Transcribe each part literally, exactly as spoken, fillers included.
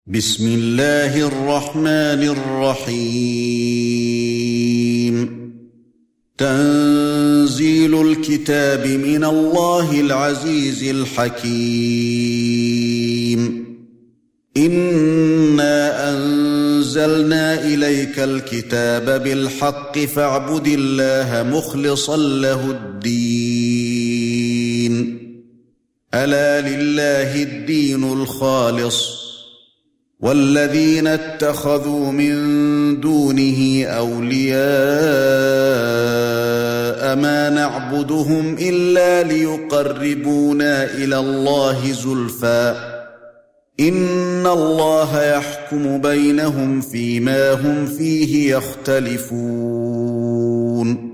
بسم الله الرحمن الرحيم تنزيل الكتاب من الله العزيز الحكيم إنا أنزلنا إليك الكتاب بالحق فاعبد الله مخلصا له الدين ألا لله الدين الخالص والذين اتخذوا من دونه أولياء ما نعبدهم إلا ليقربونا إلى الله زلفى إن الله يحكم بينهم فيما هم فيه يختلفون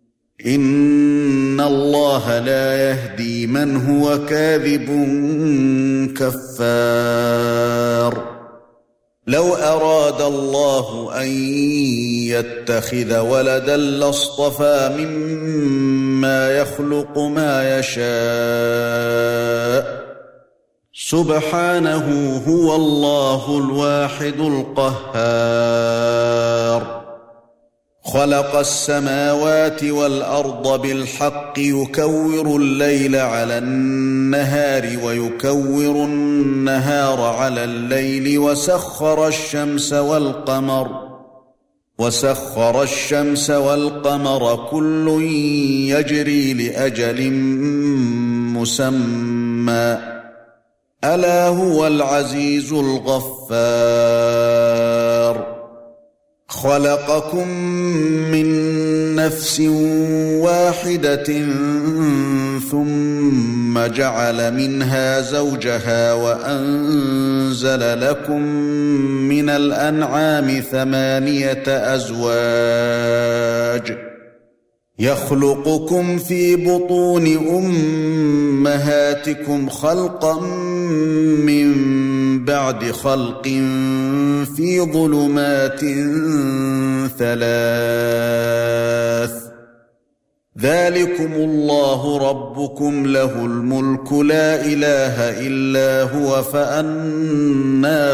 إن الله لا يهدي من هو كاذب كفار لو أراد الله أن يتخذ ولدا لاصطفى مما يخلق ما يشاء سبحانه هو الله الواحد القهار خلق السماوات والأرض بالحق يكور الليل على النهار ويكور النهار على الليل وسخر الشمس والقمر وسخر الشمس والقمر كل يجري لأجل مسمى ألا هو العزيز الغفار خلقكم من نفس واحدة ثم جعل منها زوجها وأنزل لكم من الأنعام ثمانية أزواج يخلقكم في بطون أمهاتكم خلقا من بعد خلق في ظلمات ثلاث ذلكم الله ربكم له الملك لا إله إلا هو فأنى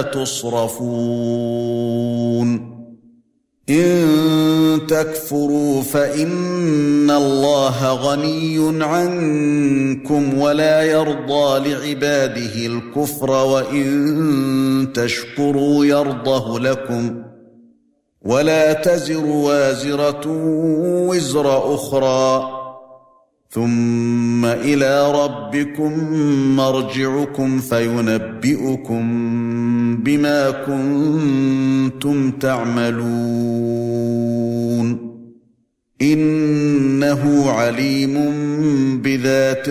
تصرفون إن تكفروا فإن الله غني عنكم ولا يرضى لعباده الكفر وإن تشكروا يرضه لكم ولا تزر وازرة وزر أخرى ثم إلى ربكم مرجعكم فينبئكم بما كنتم تعملون إنه عليم بذات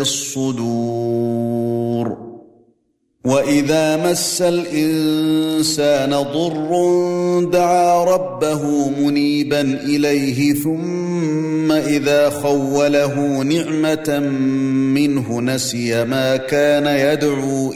الصدور وإذا مس الإنسان ضر دعا ربه منيبا إليه ثم إذا خوله نعمة منه نسي ما كان يدعو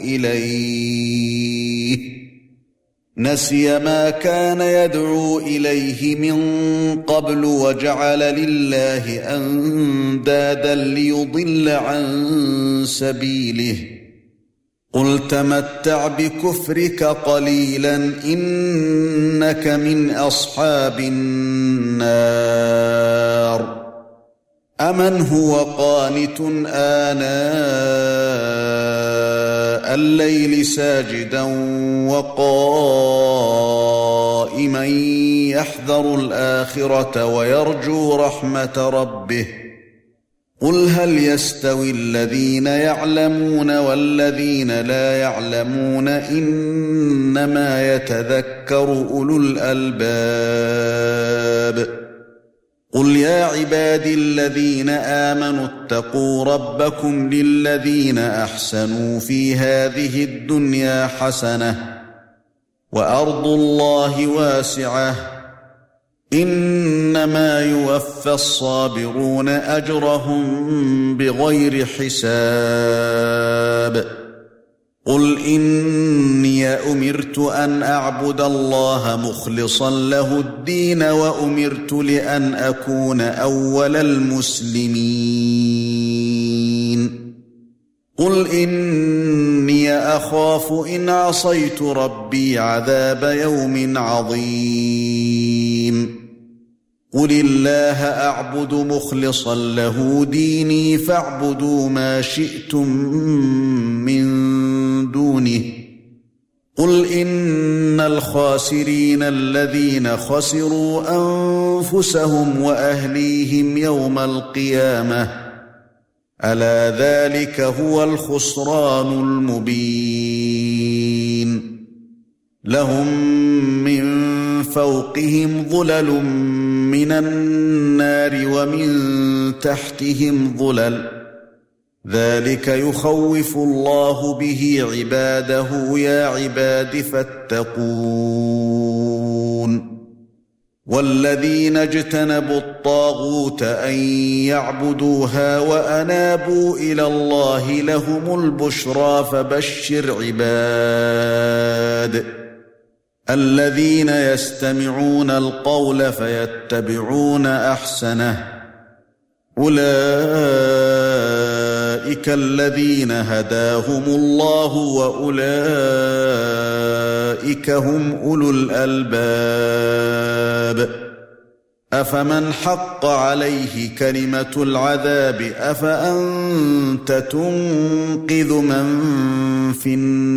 إليه نسي ما كان يدعو إليه من قبل وجعل لله أندادا ليضل عن سبيله قل تمتع بكفرك قليلا إنك من أصحاب النار أمن هو قانت آناء الليل ساجدا وقائما يحذر الآخرة ويرجو رحمة ربه قل هل يستوي الذين يعلمون والذين لا يعلمون إنما يتذكر أولو الألباب قل يا عبادي الذين آمنوا اتقوا ربكم للذين أحسنوا في هذه الدنيا حسنة وأرض الله واسعة إنما يوفى الصابرون أجرهم بغير حساب قل إني أمرت أن أعبد الله مخلصا له الدين وأمرت لأن أكون أول المسلمين قل إني أخاف إن عصيت ربي عذاب يوم عظيم قل الله أعبد مخلصا له ديني فاعبدوا ما شئتم من دونه قل إن الخاسرين الذين خسروا أنفسهم وأهليهم يوم القيامة ألا ذلك هو الخسران المبين لهم من فوقهم ظلل من النار ومن تحتهم ظلل ذلك يخوف الله به عباده يا عباد فاتقون والذين اجتنبوا الطاغوت أن يعبدوها وأنابوا إلى الله لهم البشرى فبشر عباد الذين يستمعون القول فيتبعون أحسنه أولئك الذين هداهم الله وأولئك هم أولو الألباب أفمن حق عليه كلمة العذاب أفأنت تنقذ من في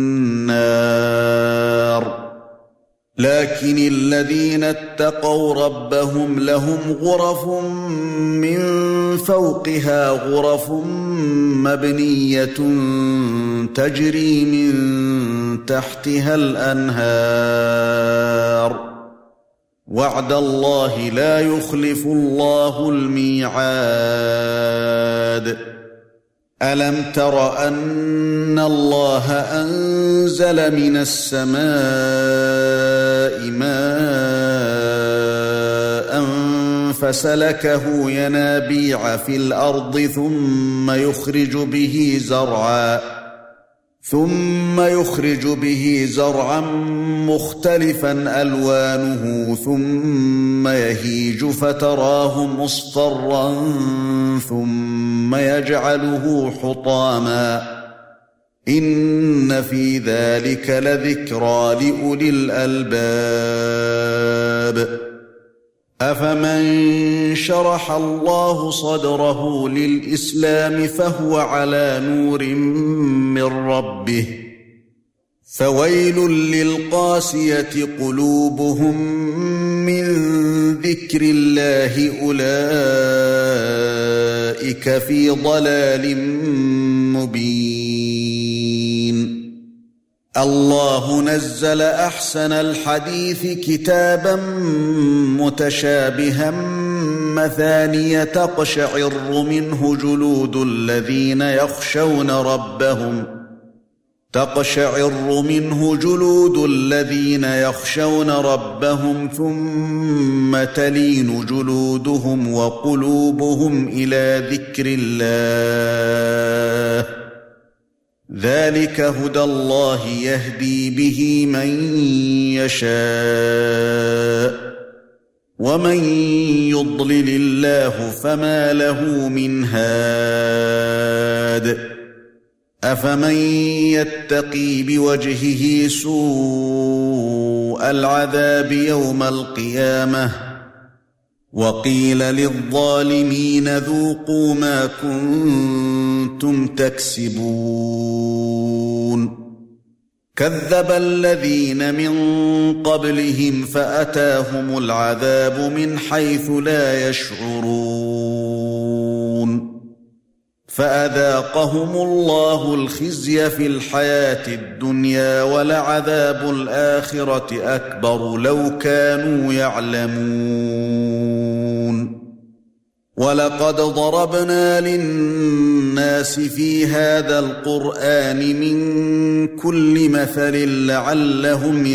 النار لكن الذين اتقوا ربهم لهم غرف من فوقها غرف مبنية تجري من تحتها الأنهار وعد الله لا يخلف الله الميعاد ألم تر أن الله أنزل من السماء ماء فسلكه ينابيع في الأرض ثم يخرج به زرعا ثم يخرج به زرعا مختلفا ألوانه ثم يهيج فتراه مصفرا ثم يجعله حطاما إن في ذلك لذكرى لأولي الألباب أفمن شرح الله صدره للإسلام فهو على نور من ربه فويل للقاسية قلوبهم من ذكر الله أولئك في ضلال مبين الله نزل أحسن الحديث كتابا متشابها مثانية تقشعر منه جلود الذين يخشون ربهم تقشعر منه جلود الذين يخشون ربهم ثم تلين جلودهم وقلوبهم إلى ذكر الله ذلك هدى الله يهدي به من يشاء ومن يضلل الله فما له من هاد أفمن يتقي بوجهه سوء العذاب يوم القيامة وقيل للظالمين ذوقوا ما كنتم تكسبون كذب الذين من قبلهم فأتاهم العذاب من حيث لا يشعرون فأذاقهم الله الخزي في الحياة الدنيا ولعذاب الآخرة أكبر لو كانوا يعلمون ولقد ضربنا للناس في هذا القرآن من كل مثل لعلهم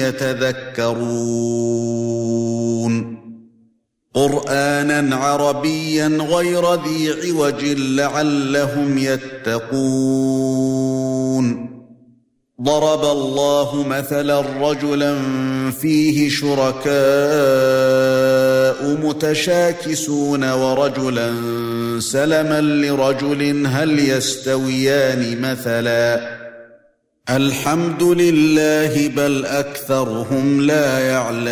يتذكرون قرآنا عربيا غير ذي عوج لعلهم يتقون ضرب الله مثلا رجلا فيه شركاء متشاكسون ورجلا سلما لرجل هل يستويان مثلا الحمد لله بل أكثرهم لا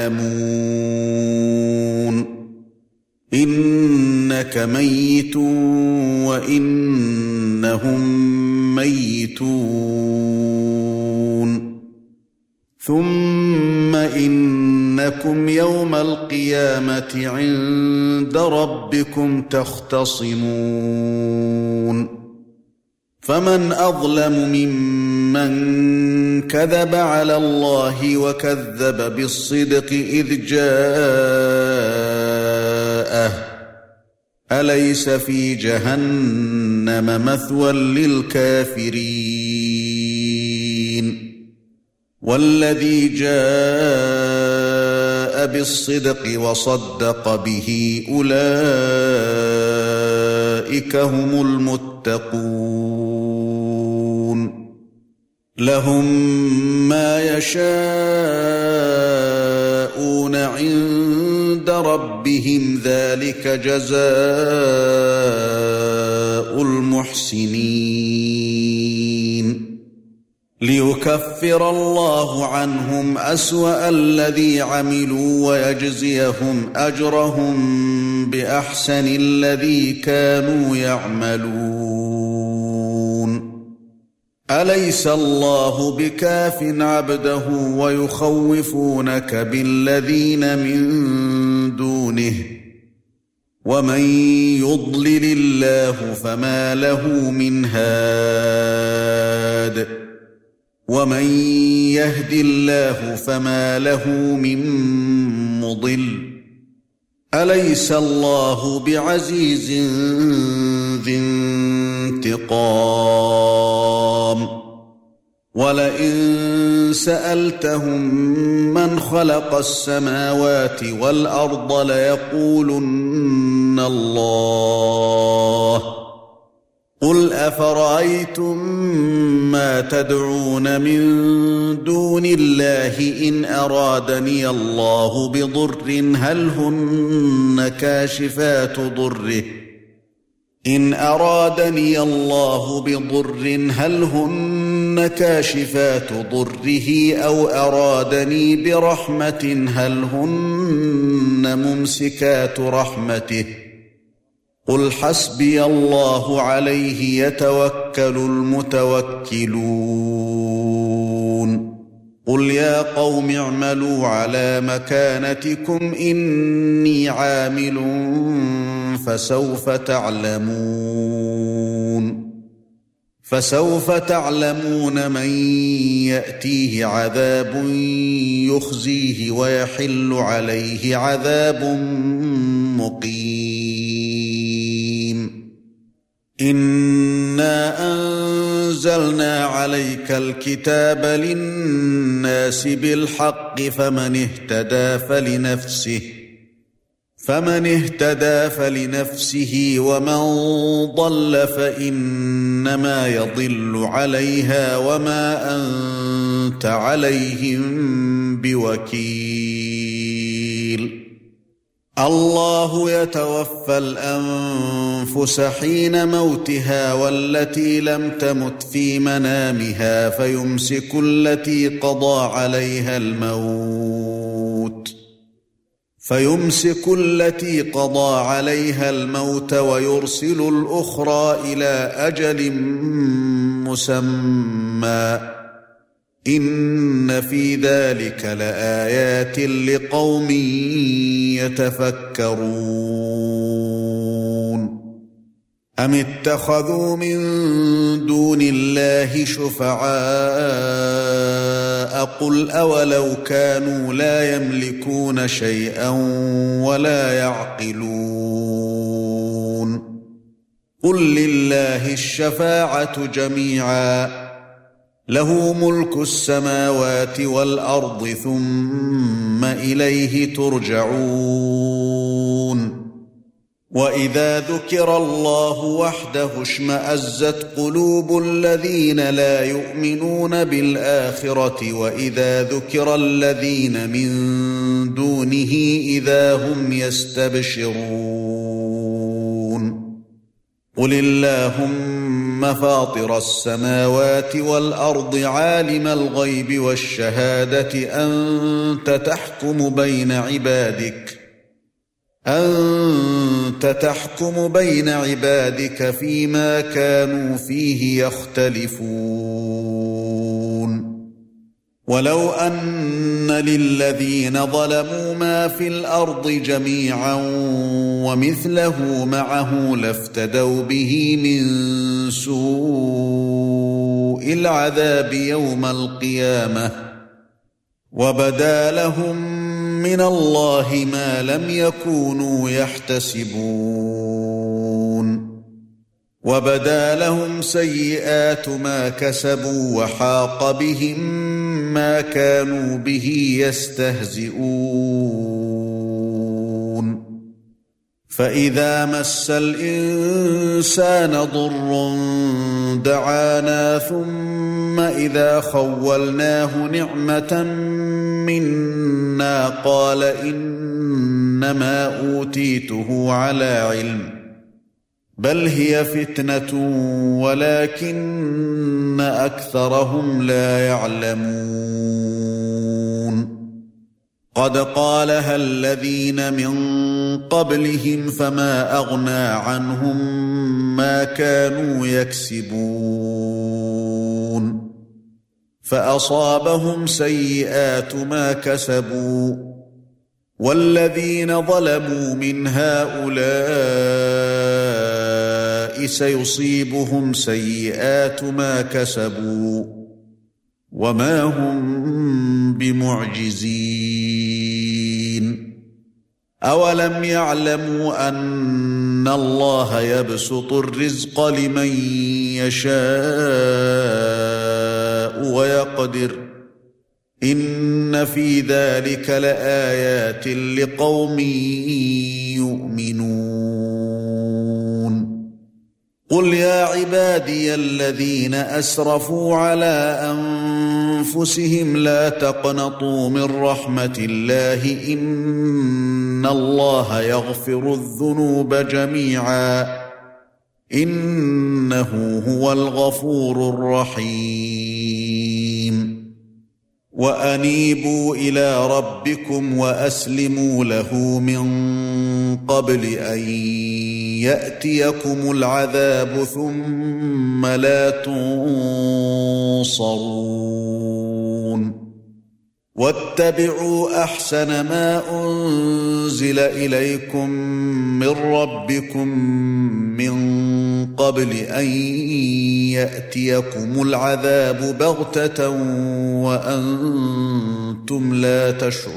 يعلمون إنك ميت وإنهم ميتون ثم إنكم يوم القيامة عند ربكم تختصمون فمن أظلم ممن كذب على الله وكذب بالصدق إذ جاءه أليس في جهنم مثوى للكافرين والذي جاء بالصدق وصدق به أولئك هم المتقون لهم ما يشاءون عند ربهم ذلك جزاء المحسنين ليكفر الله عنهم أسوأ الذي عملوا ويجزيهم أجرهم بأحسن الذي كانوا يعملون أليس الله بكاف عبده ويخوفونك بالذين من دونه ومن يضلل الله فما له من هاد ومن يهد الله فما له من مضل أليس الله بعزيز ذي انتقام ولئن سألتهم من خلق السماوات والأرض ليقولن الله قل أفرأيتم ما تدعون من دون الله إن أرادني الله بضر هل هن كاشفات ضره إن أرادني الله بضر هل هن كاشفات ضره أو أرادني برحمة هل هن ممسكات رحمته قل حسبي الله عليه يتوكل المتوكلون قل يا قوم اعملوا على مكانتكم إني عامل فسوف تعلمون فسوف تعلمون من يأتيه عذاب يخزيه ويحل عليه عذاب مقيم إنا أنزلنا عليك الكتاب للناس بالحق فمن اهتدى فلنفسه فمن اهتدى فلنفسه ومن ضل فإنما يضل عليها وما أنت عليهم بوكيل الله يتوفى الأنفس حين موتها والتي لم تمت في منامها فيمسك التي قضى عليها الموت فيمسك التي قضى عليها الموت ويرسل الأخرى إلى أجل مسمى إن في ذلك لآيات لقوم يتفكرون أم اتخذوا من دون الله شفعاء قل أولو كانوا لا يملكون شيئا ولا يعقلون قل لله الشفاعة جميعا له ملك السماوات والأرض ثم إليه ترجعون وَإِذَا ذُكِرَ اللَّهُ وَحْدَهُ اشْمَأَزَّتْ قُلُوبُ الَّذِينَ لَا يُؤْمِنُونَ بِالْآخِرَةِ وَإِذَا ذُكِرَ الَّذِينَ مِن دُونِهِ إِذَا هُمْ يَسْتَبْشِرُونَ قُلِ اللَّهُمَّ فَاطِرَ السَّمَاوَاتِ وَالْأَرْضِ عَالِمَ الْغَيْبِ وَالشَّهَادَةِ أَنْتَ تَحْكُمُ بَيْنَ عِبَادِكَ أَنْتَ تَحْكُمُ بَيْنَ عِبَادِكَ فِيمَا كَانُوا فِيهِ يَخْتَلِفُونَ وَلَوْ أَنَّ لِلَّذِينَ ظَلَمُوا مَا فِي الْأَرْضِ جَمِيعًا وَمِثْلَهُ مَعَهُ لَافْتَدَوْا بِهِ مِنْ سُوءِ الْعَذَابِ يَوْمَ الْقِيَامَةِ وَبَدَا لَهُم مِّنَ اللَّهِ مَا لَمْ يَكُونُوا يَحْتَسِبُونَ وَبَدَا لَهُمْ سَيِّئَاتُ مَا كَسَبُوا وَحَاقَ بِهِم مَّا كَانُوا بِهِ يَسْتَهْزِئُونَ فَإِذَا مَسَّ الْإِنسَانَ ضُرٌّ دَعَانَا ثُمَّ إِذَا خَوَّلْنَاهُ نِعْمَةً مِنَّا قَالَ إِنَّمَا أُوتِيتُهُ عَلَى عِلْمٍ بَلْ هِيَ فِتْنَةٌ وَلَكِنَّ أَكْثَرَهُمْ لَا يَعْلَمُونَ قَدْ قَالَهَا الَّذِينَ مِن قَبْلِهِمْ فَمَا أَغْنَى عَنْهُمْ مَا كَانُوا يَكْسِبُونَ فَأَصَابَهُمْ سَيِّئَاتُ مَا كَسَبُوا وَالَّذِينَ ظَلَمُوا مِنْ هَؤُلَاءِ سَيُصِيبُهُمْ سَيِّئَاتُ مَا كَسَبُوا وَمَا هُمْ بِمُعْجِزِينَ أَوَلَمْ يَعْلَمُوا أَنَّ اللَّهَ يَبْسُطُ الرِّزْقَ لِمَن يَشَاءُ وَيَقْدِرُ إِنَّ فِي ذَلِكَ لَآيَاتٍ لِقَوْمٍ يُؤْمِنُونَ قُلْ يَا عِبَادِيَ الَّذِينَ أَسْرَفُوا عَلَى أَنفُسِهِمْ لَا تَقْنَطُوا مِنْ رَحْمَةِ اللَّهِ إِنَّ اللَّهَ يَغْفِرُ الذُّنُوبَ جَمِيعًا إِنَّهُ هُوَ الْغَفُورُ الرَّحِيمُ وَأَنِيبُوا إِلَى رَبِّكُمْ وَأَسْلِمُوا لَهُ مِنْ قَبْلِ أَنْ يَأْتِيَكُمُ الْعَذَابُ ثُمَّ لَا تُنصَرُونَ وَاتَّبِعُوا أَحْسَنَ مَا أُنْزِلَ إِلَيْكُمْ مِنْ رَبِّكُمْ مِنْ قَبْلِ أَنْ يَأْتِيَكُمُ الْعَذَابُ بَغْتَةً وَأَنْتُمْ لَا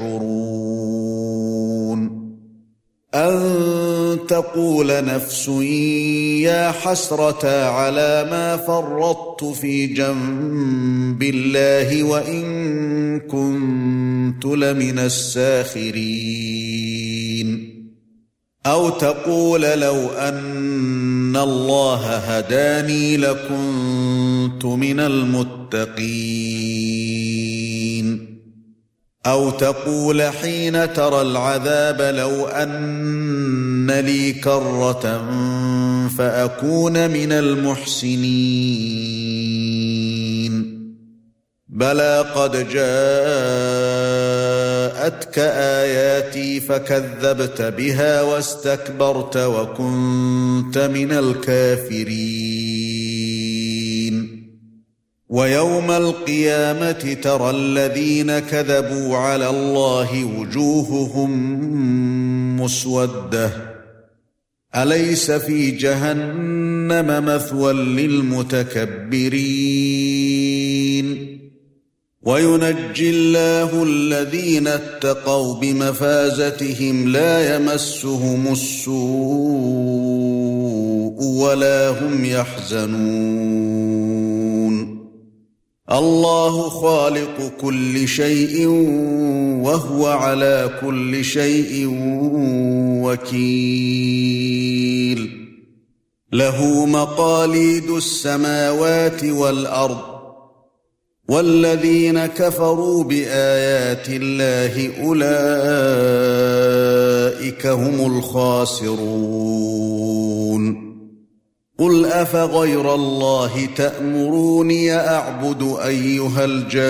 تَشْعُرُونَ أَن تَقُولَ نَفْسٌ يَا حَسْرَتَا عَلَى مَا فَرَّطتُ فِي جَنبِ اللَّهِ وَإِن كُنتُ لَمِنَ السَّاخِرِينَ أَوْ تَقُولَ لَوْ أَنَّ اللَّهَ هَدَانِي لَكُنتُ مِنَ الْمُتَّقِينَ أَوْ تَقُولَ حِينَ تَرَى الْعَذَابَ لَوْ أَنَّ لِي كَرَّةً فَأَكُونَ مِنَ الْمُحْسِنِينَ بَلَى قَدْ جَاءَتْكَ آيَاتِي فَكَذَّبْتَ بِهَا وَاسْتَكْبَرْتَ وَكُنْتَ مِنَ الْكَافِرِينَ وَيَوْمَ الْقِيَامَةِ تَرَى الَّذِينَ كَذَبُوا عَلَى اللَّهِ وُجُوهُهُمْ مُسْوَدَّةٌ أَلَيْسَ فِي جَهَنَّمَ مَثْوًى لِلْمُتَكَبِّرِينَ وَيُنَجِّي اللَّهُ الَّذِينَ اتَّقَوْا بِمَفَازَتِهِمْ لَا يَمَسُّهُمُ السُّوءُ وَلَا هُمْ يَحْزَنُونَ الله خالق كل شيء وهو على كل شيء وكيل له مقاليد السماوات والأرض والذين كفروا بآيات الله أولئك هم الخاسرون قل أفغير الله تأمروني أعبد أيها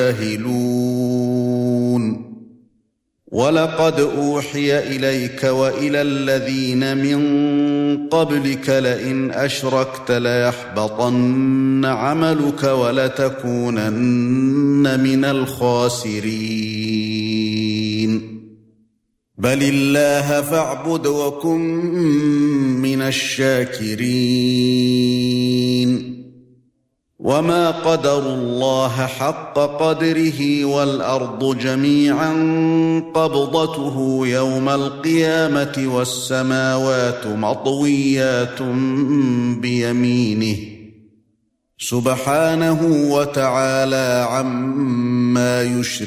الجاهلون ولقد أوحي إليك وإلى الذين من قبلك لئن أشركت ليحبطن عملك ولتكونن من الخاسرين بل الله فاعبد وكن من الشاكرين وما قدروا الله حق قدره والأرض جميعا قبضته يوم القيامة والسماوات مطويات بيمينه سبحانه وتعالى عما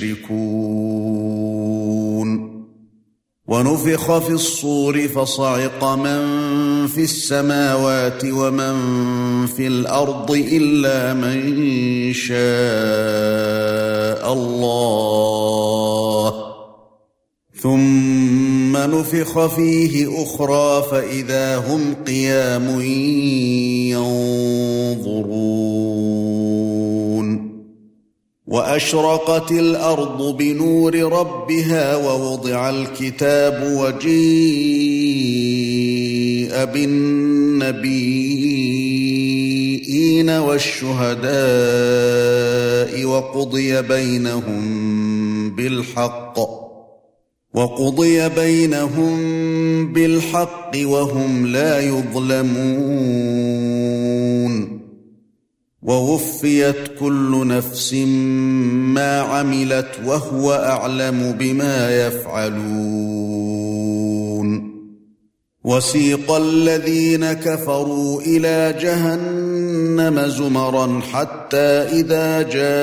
يشركون ونفخ في الصور فصعق من في السماوات ومن في الأرض إلا من شاء الله ثم نفخ فيه أخرى فإذا هم قيام ينظرون وأشرقت الأرض بنور ربها ووضع الكتاب وجيء بالنبيين والشهداء وقضي بينهم بالحق وقضي بينهم بالحق وهم لا يظلمون ووفيت كل نفس ما عملت وهو أعلم بما يفعلون وسيق الذين كفروا إلى جهنم زمرا حتى إذا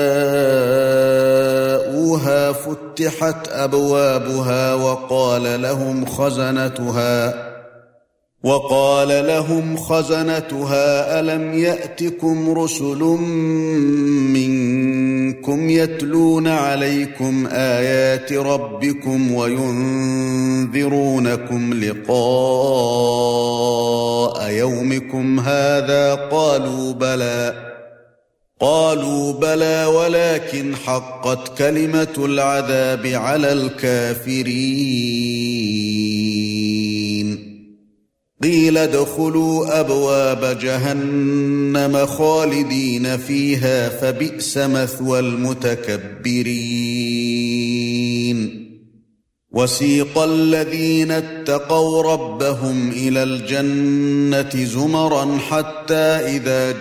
جاءوها فتحت أبوابها وقال لهم خزنتها وقال لهم خزنتها ألم يأتكم رسل منكم يتلون عليكم آيات ربكم وينذرونكم لقاء يومكم هذا قالوا بلى قالوا بلى ولكن حقت كلمة العذاب على الكافرين قيل ادخلوا أبواب جهنم خالدين فيها فبئس مثوى المتكبرين وسيق الذين اتقوا ربهم إلى الجنة زمرا حتى إذا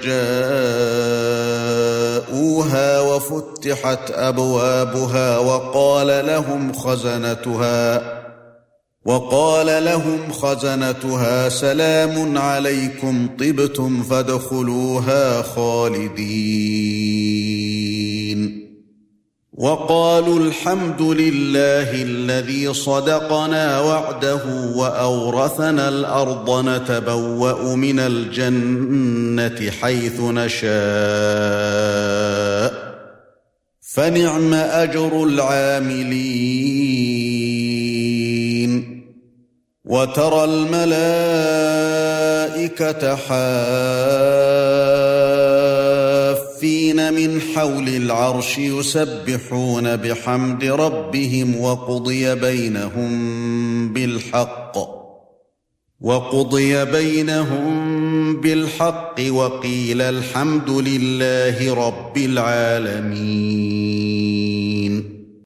جاءوها وفتحت أبوابها وقال لهم خزنتها وقال لهم خزنتها سلام عليكم طبتم فادخلوها خالدين وقالوا الحمد لله الذي صدقنا وعده وأورثنا الأرض نتبوأ من الجنة حيث نشاء فنعم أجر العاملين وترى الملائكة حافين من حول العرش يسبحون بحمد ربهم وقضي بينهم بالحق وقضي بينهم بالحق وقيل الحمد لله رب العالمين